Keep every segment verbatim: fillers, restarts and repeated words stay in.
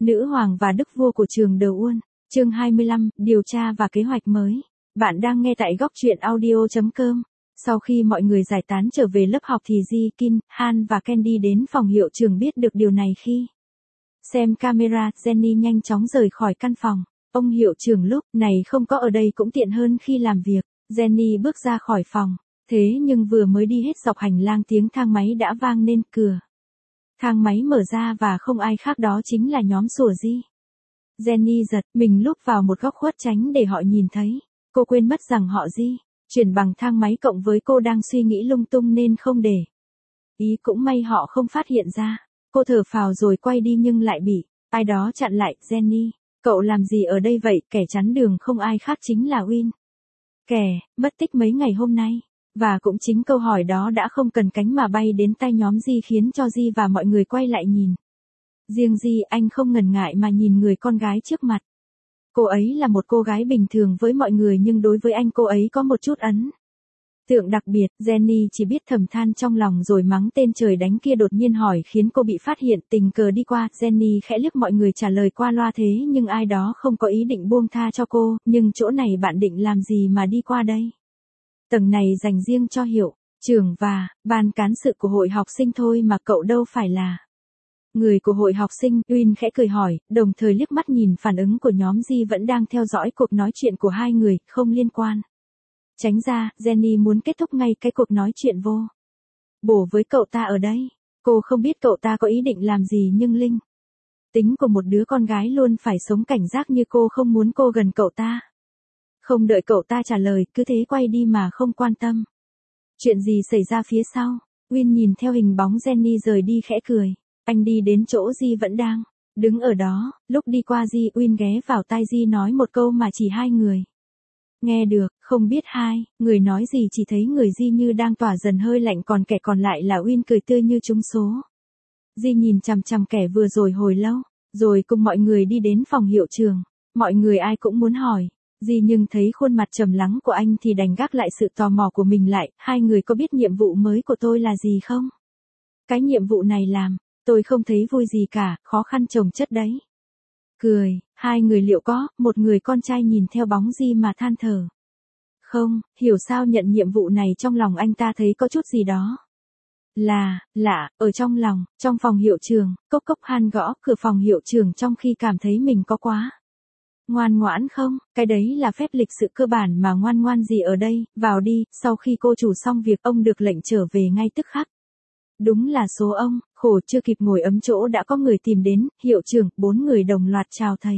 Nữ hoàng và đức vua của trường The Wall. Chương hai mươi lăm, điều tra và kế hoạch mới. Bạn đang nghe tại góc truyện audio chấm com. Sau khi mọi người giải tán trở về lớp học thì Ji, Kim, Han và Candy đến phòng hiệu trưởng biết được điều này khi xem camera. Jenny nhanh chóng rời khỏi căn phòng. Ông hiệu trưởng lúc này không có ở đây cũng tiện hơn khi làm việc. Jenny bước ra khỏi phòng. Thế nhưng vừa mới đi hết dọc hành lang tiếng thang máy đã vang lên. Cửa thang máy mở ra và không ai khác đó chính là nhóm sủa Ji. Jenny giật mình lúc vào một góc khuất tránh để họ nhìn thấy. Cô quên mất rằng họ Ji chuyển bằng thang máy cộng với cô đang suy nghĩ lung tung nên không để ý, cũng may họ không phát hiện ra. Cô thở phào rồi quay đi nhưng lại bị ai đó chặn lại. Jenny, cậu làm gì ở đây vậy? Kẻ chắn đường không ai khác chính là Win. Kẻ mất tích mấy ngày hôm nay. Và cũng chính câu hỏi đó đã không cần cánh mà bay đến tai nhóm Ji khiến cho Ji và mọi người quay lại nhìn. Riêng Ji, anh không ngần ngại mà nhìn người con gái trước mặt. Cô ấy là một cô gái bình thường với mọi người nhưng đối với anh cô ấy có một chút ấn tượng đặc biệt. Jenny chỉ biết thầm than trong lòng rồi mắng tên trời đánh kia đột nhiên hỏi khiến cô bị phát hiện. Tình cờ đi qua, Jenny khẽ liếc mọi người trả lời qua loa thế nhưng ai đó không có ý định buông tha cho cô. Nhưng chỗ này bạn định làm gì mà đi qua đây? Tầng này dành riêng cho hiệu trưởng và ban cán sự của hội học sinh thôi mà, cậu đâu phải là người của hội học sinh. Win khẽ cười hỏi, đồng thời liếc mắt nhìn phản ứng của nhóm Ji vẫn đang theo dõi cuộc nói chuyện của hai người, không liên quan. Tránh ra, Jenny muốn kết thúc ngay cái cuộc nói chuyện vô bổ với cậu ta ở đây. Cô không biết cậu ta có ý định làm gì nhưng linh tính của một đứa con gái luôn phải sống cảnh giác như cô không muốn cô gần cậu ta. Không đợi cậu ta trả lời, cứ thế quay đi mà không quan tâm. Chuyện gì xảy ra phía sau? Win nhìn theo hình bóng Jenny rời đi khẽ cười. Anh đi đến chỗ Ji vẫn đang đứng ở đó. Lúc đi qua Ji, Win ghé vào tai Ji nói một câu mà chỉ hai người nghe được. Không biết hai người nói gì, chỉ thấy người Ji như đang tỏa dần hơi lạnh, còn kẻ còn lại là Win cười tươi như trúng số. Ji nhìn chằm chằm kẻ vừa rồi hồi lâu, rồi cùng mọi người đi đến phòng hiệu trưởng. Mọi người ai cũng muốn hỏi Ji nhưng thấy khuôn mặt trầm lắng của anh thì đành gác lại sự tò mò của mình lại. Hai người có biết nhiệm vụ mới của tôi là gì không? Cái nhiệm vụ này làm tôi không thấy vui gì cả, khó khăn chồng chất đấy. Cười, hai người liệu có, một người con trai nhìn theo bóng Ji mà than thở. Không, hiểu sao nhận nhiệm vụ này trong lòng anh ta thấy có chút gì đó là lạ, ở trong lòng. Trong phòng hiệu trưởng, Cốc Cốc Han gõ cửa phòng hiệu trưởng trong khi cảm thấy mình có quá ngoan ngoãn không? Cái đấy là phép lịch sự cơ bản mà, ngoan ngoan gì ở đây, vào đi. Sau khi cô chủ xong việc, ông được lệnh trở về ngay tức khắc. Đúng là số ông, khổ chưa kịp ngồi ấm chỗ đã có người tìm đến. Hiệu trưởng, bốn người đồng loạt chào thầy.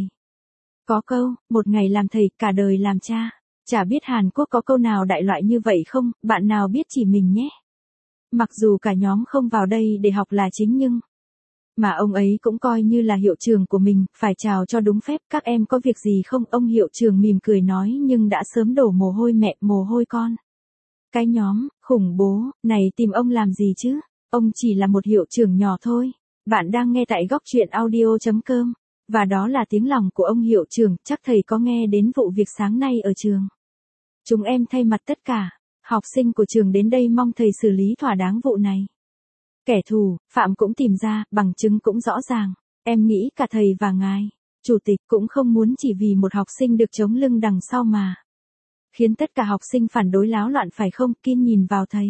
Có câu, một ngày làm thầy, cả đời làm cha. Chả biết Hàn Quốc có câu nào đại loại như vậy không? Bạn nào biết chỉ mình nhé. Mặc dù cả nhóm không vào đây để học là chính nhưng mà ông ấy cũng coi như là hiệu trưởng của mình, phải chào cho đúng phép. Các em có việc gì không? Ông hiệu trưởng mỉm cười nói nhưng đã sớm đổ mồ hôi mẹ, mồ hôi con. Cái nhóm khủng bố này tìm ông làm gì chứ? Ông chỉ là một hiệu trưởng nhỏ thôi. Bạn đang nghe tại góc truyện audio chấm com. Và đó là tiếng lòng của ông hiệu trưởng. Chắc thầy có nghe đến vụ việc sáng nay ở trường. Chúng em thay mặt tất cả học sinh của trường đến đây mong thầy xử lý thỏa đáng vụ này. Kẻ thù phạm cũng tìm ra, bằng chứng cũng rõ ràng. Em nghĩ cả thầy và ngài chủ tịch cũng không muốn chỉ vì một học sinh được chống lưng đằng sau mà khiến tất cả học sinh phản đối láo loạn phải không? Kim nhìn vào thầy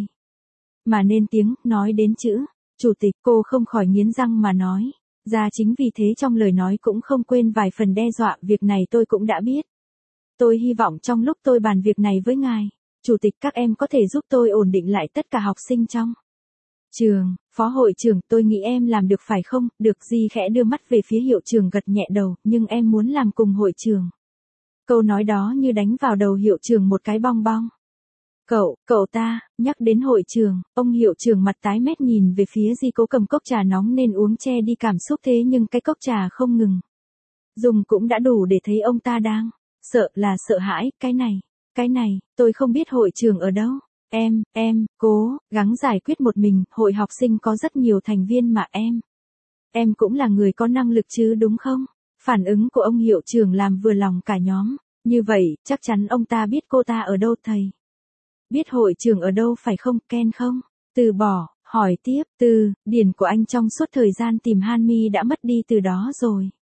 mà nên tiếng, nói đến chữ chủ tịch, cô không khỏi nghiến răng mà nói ra. Chính vì thế trong lời nói cũng không quên vài phần đe dọa. Việc này tôi cũng đã biết. Tôi hy vọng trong lúc tôi bàn việc này với ngài chủ tịch, các em có thể giúp tôi ổn định lại tất cả học sinh trong trường. Phó hội trưởng, tôi nghĩ em làm được phải không? Được. Ji khẽ đưa mắt về phía hiệu trưởng gật nhẹ đầu, nhưng em muốn làm cùng hội trưởng. Câu nói đó như đánh vào đầu hiệu trưởng một cái bong bong. Cậu, cậu ta, nhắc đến hội trưởng, ông hiệu trưởng mặt tái mét nhìn về phía Ji cố cầm cốc trà nóng nên uống che đi cảm xúc thế nhưng cái cốc trà không ngừng dùng cũng đã đủ để thấy ông ta đang sợ là sợ hãi. Cái này, cái này, tôi không biết hội trưởng ở đâu. Em, em, cố gắng giải quyết một mình, hội học sinh có rất nhiều thành viên mà em. Em cũng là người có năng lực chứ đúng không? Phản ứng của ông hiệu trưởng làm vừa lòng cả nhóm. Như vậy, chắc chắn ông ta biết cô ta ở đâu. Thầy biết hội trưởng ở đâu phải không? Ken không? Từ bỏ, hỏi tiếp. Từ điển của anh trong suốt thời gian tìm Hanmi đã mất đi từ đó rồi.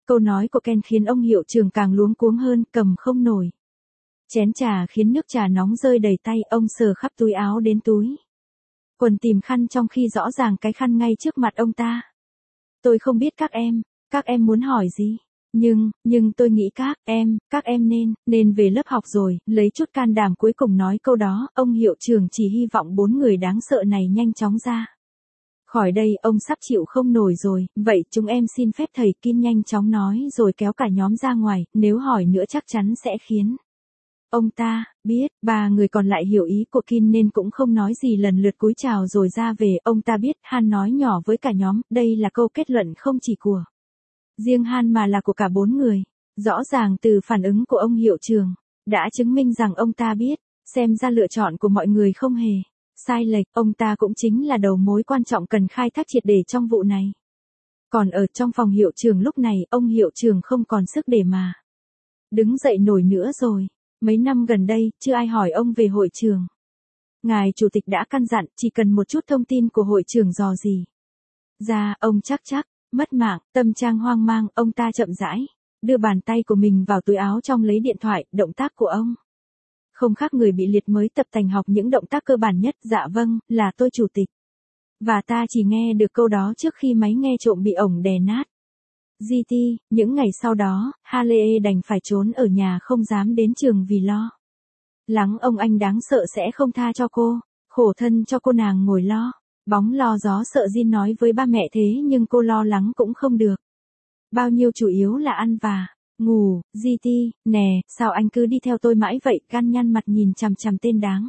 Câu nói của Ken khiến ông hiệu trưởng càng luống cuống hơn, cầm không nổi. Chén trà khiến nước trà nóng rơi đầy tay, ông sờ khắp túi áo đến túi quần tìm khăn trong khi rõ ràng cái khăn ngay trước mặt ông ta. Tôi không biết các em, các em muốn hỏi gì. Nhưng, nhưng tôi nghĩ các em, các em nên, nên về lớp học rồi, lấy chút can đảm cuối cùng nói câu đó, ông hiệu trưởng chỉ hy vọng bốn người đáng sợ này nhanh chóng ra khỏi đây, ông sắp chịu không nổi rồi, vậy chúng em xin phép thầy Kin nhanh chóng nói rồi kéo cả nhóm ra ngoài, nếu hỏi nữa chắc chắn sẽ khiến ông ta biết. Ba người còn lại hiểu ý của Kin nên cũng không nói gì, lần lượt cúi chào rồi ra về. Ông ta biết, Han nói nhỏ với cả nhóm, đây là câu kết luận không chỉ của riêng Han mà là của cả bốn người. Rõ ràng từ phản ứng của ông hiệu trưởng đã chứng minh rằng ông ta biết, xem ra lựa chọn của mọi người không hề sai lệch, ông ta cũng chính là đầu mối quan trọng cần khai thác triệt để trong vụ này. Còn ở trong phòng hiệu trưởng lúc này, ông hiệu trưởng không còn sức để mà đứng dậy nổi nữa rồi. Mấy năm gần đây, chưa ai hỏi ông về hội trường. Ngài chủ tịch đã căn dặn, chỉ cần một chút thông tin của hội trưởng dò gì ra, ông chắc chắc mất mạng. Tâm trạng hoang mang, ông ta chậm rãi đưa bàn tay của mình vào túi áo trong lấy điện thoại. Động tác của ông không khác người bị liệt mới tập tành học những động tác cơ bản nhất. Dạ vâng, là tôi chủ tịch. Và ta chỉ nghe được câu đó trước khi máy nghe trộm bị ổng đè nát. giê tê, những ngày sau đó, Haley đành phải trốn ở nhà không dám đến trường vì lo lắng ông anh đáng sợ sẽ không tha cho cô. Khổ thân cho cô nàng ngồi lo bóng lo gió sợ Jin nói với ba mẹ thế nhưng cô lo lắng cũng không được bao nhiêu, chủ yếu là ăn và ngủ. giê tê, nè, sao anh cứ đi theo tôi mãi vậy? Gan nhăn mặt nhìn chằm chằm tên đáng.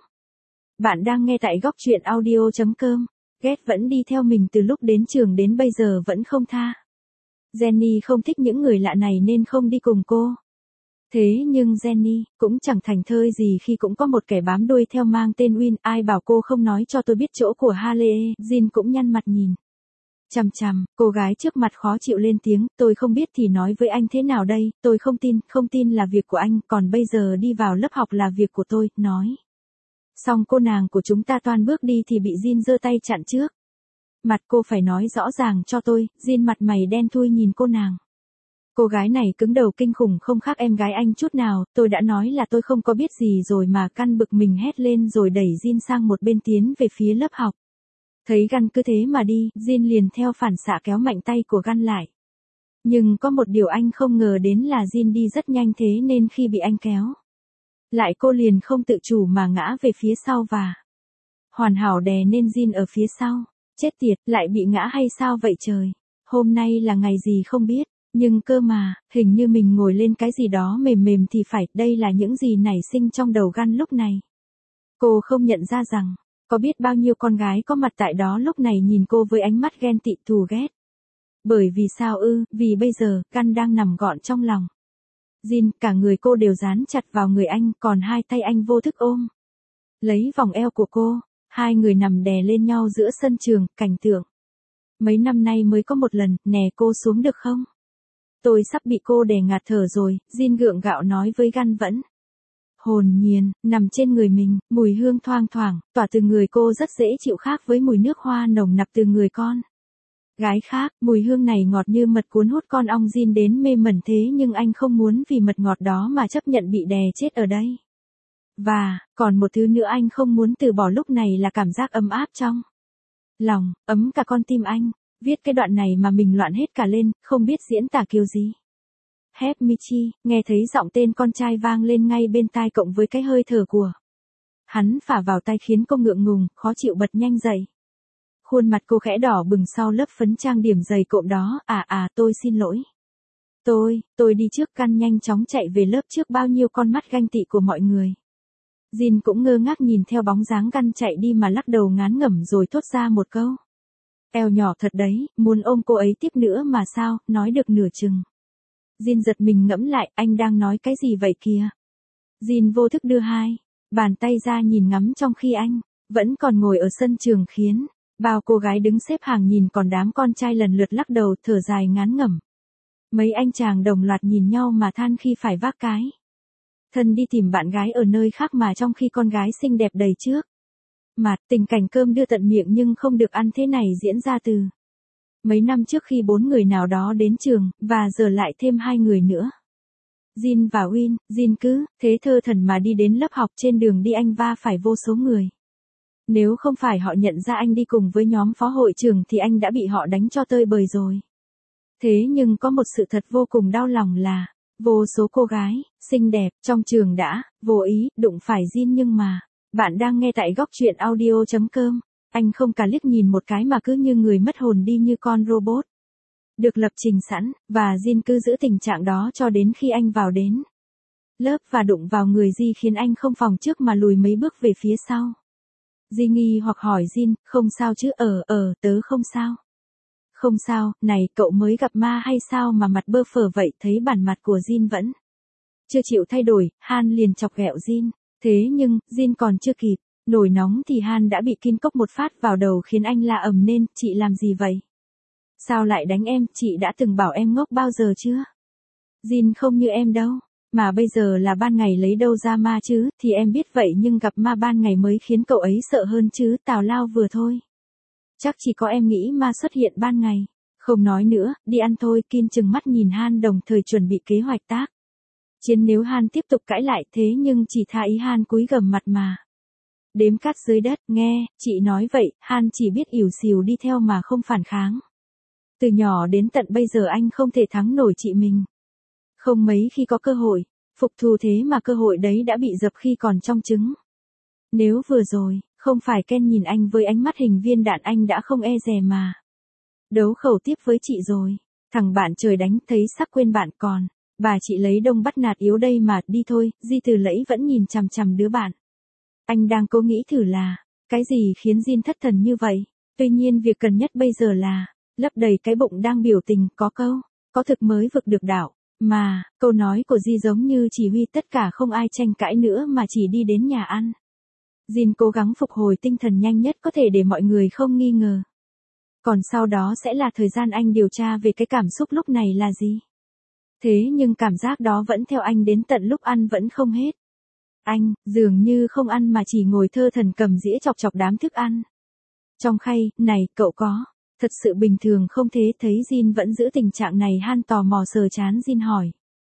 Bạn đang nghe tại góc truyện audio chấm com. Ghét vẫn đi theo mình từ lúc đến trường đến bây giờ vẫn không tha. Jenny không thích những người lạ này nên không đi cùng cô. Thế nhưng Jenny cũng chẳng thành thơi gì khi cũng có một kẻ bám đuôi theo mang tên Win. Ai bảo cô không nói cho tôi biết chỗ của Haley? Jin cũng nhăn mặt nhìn chằm chằm, cô gái trước mặt khó chịu lên tiếng, tôi không biết thì nói với anh thế nào đây, tôi không tin, không tin là việc của anh, còn bây giờ đi vào lớp học là việc của tôi, nói. Xong cô nàng của chúng ta toan bước đi thì bị Jin giơ tay chặn trước. Mặt cô phải nói rõ ràng cho tôi. Jin mặt mày đen thui nhìn cô nàng. Cô gái này cứng đầu kinh khủng không khác em gái anh chút nào, tôi đã nói là tôi không có biết gì rồi mà. Căn bực mình hét lên rồi đẩy Jin sang một bên tiến về phía lớp học. Thấy Gun cứ thế mà đi, Jin liền theo phản xạ kéo mạnh tay của Gun lại. Nhưng có một điều anh không ngờ đến là Jin đi rất nhanh thế nên khi bị anh kéo lại cô liền không tự chủ mà ngã về phía sau và hoàn hảo đè nên Jin ở phía sau. Chết tiệt, lại bị ngã hay sao vậy trời? Hôm nay là ngày gì không biết, nhưng cơ mà, hình như mình ngồi lên cái gì đó mềm mềm thì phải. Đây là những gì nảy sinh trong đầu Gun lúc này. Cô không nhận ra rằng có biết bao nhiêu con gái có mặt tại đó lúc này nhìn cô với ánh mắt ghen tị thù ghét. Bởi vì sao ư? Vì bây giờ, Gun đang nằm gọn trong lòng Jin, cả người cô đều dán chặt vào người anh, còn hai tay anh vô thức ôm lấy vòng eo của cô. Hai người nằm đè lên nhau giữa sân trường, cảnh tượng mấy năm nay mới có một lần. Nè cô xuống được không? Tôi sắp bị cô đè ngạt thở rồi, Jin gượng gạo nói với Gun vẫn hồn nhiên, nằm trên người mình. Mùi hương thoang thoảng, tỏa từ người cô rất dễ chịu khác với mùi nước hoa nồng nặc từ người con gái khác. Mùi hương này ngọt như mật cuốn hút con ong. Jin đến mê mẩn thế nhưng anh không muốn vì mật ngọt đó mà chấp nhận bị đè chết ở đây. Và, còn một thứ nữa anh không muốn từ bỏ lúc này là cảm giác ấm áp trong lòng, ấm cả con tim anh. Viết cái đoạn này mà mình loạn hết cả lên, không biết diễn tả kiểu gì. Hép Michi, nghe thấy giọng tên con trai vang lên ngay bên tai cộng với cái hơi thở của hắn phả vào tay khiến cô ngượng ngùng, khó chịu bật nhanh dậy. Khuôn mặt cô khẽ đỏ bừng sau lớp phấn trang điểm dày cộm đó. À à, tôi xin lỗi. Tôi, tôi đi trước. Gun nhanh chóng chạy về lớp trước bao nhiêu con mắt ganh tị của mọi người. Jin cũng ngơ ngác nhìn theo bóng dáng Gun chạy đi mà lắc đầu ngán ngẩm rồi thốt ra một câu. Eo nhỏ thật đấy, muốn ôm cô ấy tiếp nữa mà sao, nói được nửa chừng. Jin giật mình ngẫm lại, anh đang nói cái gì vậy kìa? Jin vô thức đưa hai bàn tay ra nhìn ngắm trong khi anh vẫn còn ngồi ở sân trường khiến bao cô gái đứng xếp hàng nhìn còn đám con trai lần lượt lắc đầu thở dài ngán ngẩm. Mấy anh chàng đồng loạt nhìn nhau mà than khi phải vác cái thân đi tìm bạn gái ở nơi khác mà trong khi con gái xinh đẹp đầy trước mặt. Tình cảnh cơm đưa tận miệng nhưng không được ăn thế này diễn ra từ Mấy năm trước khi bốn người nào đó đến trường, và giờ lại thêm hai người nữa. Jin và Win, Jin cứ thế thơ thẩn mà đi đến lớp học, trên đường đi anh va phải vô số người. Nếu không phải họ nhận ra anh đi cùng với nhóm phó hội trưởng thì anh đã bị họ đánh cho tơi bời rồi. Thế nhưng có một sự thật vô cùng đau lòng là, vô số cô gái, xinh đẹp, trong trường đã, vô ý, đụng phải Jin nhưng mà, bạn đang nghe tại góc truyện audio.com, anh không cả liếc nhìn một cái mà cứ như người mất hồn đi như con robot. Được lập trình sẵn, và Jin cứ giữ tình trạng đó cho đến khi anh vào đến lớp và đụng vào người Ji khiến anh không phòng trước mà lùi mấy bước về phía sau. Ji nghi hoặc hỏi Jin, không sao chứ? Ờ, ờ, tớ không sao. Không sao, này, cậu mới gặp ma hay sao mà mặt bơ phờ vậy? Thấy bản mặt của Jin vẫn chưa chịu thay đổi, Han liền chọc ghẹo Jin. Thế nhưng, Jin còn chưa kịp nổi nóng thì Han đã bị Kin cốc một phát vào đầu khiến anh la ầm lên, chị làm gì vậy? Sao lại đánh em, chị đã từng bảo em ngốc bao giờ chưa? Jin không như em đâu, mà bây giờ là ban ngày lấy đâu ra ma chứ, thì em biết vậy nhưng gặp ma ban ngày mới khiến cậu ấy sợ hơn chứ, tào lao vừa thôi. Chắc chỉ có em nghĩ ma xuất hiện ban ngày. Không nói nữa, đi ăn thôi. Kin chừng mắt nhìn Han đồng thời chuẩn bị kế hoạch tác chiến nếu Han tiếp tục cãi lại, thế nhưng chỉ tha ý Han cúi gằm mặt mà đếm cát dưới đất. Nghe, chị nói vậy, Han chỉ biết ỉu xìu đi theo mà không phản kháng. Từ nhỏ đến tận bây giờ anh không thể thắng nổi chị mình. Không mấy khi có cơ hội phục thù, thế mà cơ hội đấy đã bị dập khi còn trong trứng. Nếu vừa rồi không phải Ken nhìn anh với ánh mắt hình viên đạn, anh đã không e dè mà đấu khẩu tiếp với chị rồi. Thằng bạn trời đánh thấy sắc quên bạn, còn bà chị lấy đông bắt nạt yếu đây mà. Đi thôi. Di Từ Lẫy vẫn nhìn chằm chằm đứa bạn. Anh đang cố nghĩ thử là cái gì khiến Jin thất thần như vậy. Tuy nhiên việc cần nhất bây giờ là lấp đầy cái bụng đang biểu tình. Có câu có thực mới vực được đạo. Mà câu nói của Di giống như chỉ huy tất cả, không ai tranh cãi nữa mà chỉ đi đến nhà ăn. Jin cố gắng phục hồi tinh thần nhanh nhất có thể để mọi người không nghi ngờ. Còn sau đó sẽ là thời gian anh điều tra về cái cảm xúc lúc này là gì. Thế nhưng cảm giác đó vẫn theo anh đến tận lúc ăn vẫn không hết. Anh, dường như không ăn mà chỉ ngồi thơ thẩn cầm dĩa chọc chọc đám thức ăn trong khay. Này, cậu có thật sự bình thường không thế? Thấy Jin vẫn giữ tình trạng này, Han tò mò sờ chán Jin hỏi.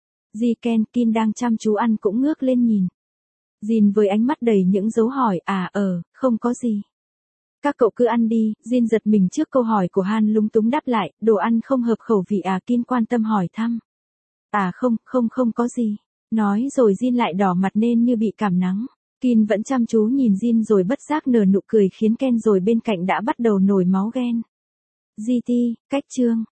Ji Ken, Kin đang chăm chú ăn cũng ngước lên nhìn Jin với ánh mắt đầy những dấu hỏi. À ờ, không có gì. Các cậu cứ ăn đi. Jin giật mình trước câu hỏi của Han, lúng túng đáp lại. Đồ ăn không hợp khẩu vị à? Kin quan tâm hỏi thăm. À không, không không có gì. Nói rồi Jin lại đỏ mặt nên như bị cảm nắng. Kin vẫn chăm chú nhìn Jin rồi bất giác nở nụ cười khiến Ken rồi bên cạnh đã bắt đầu nổi máu ghen. gi ti, cách chương.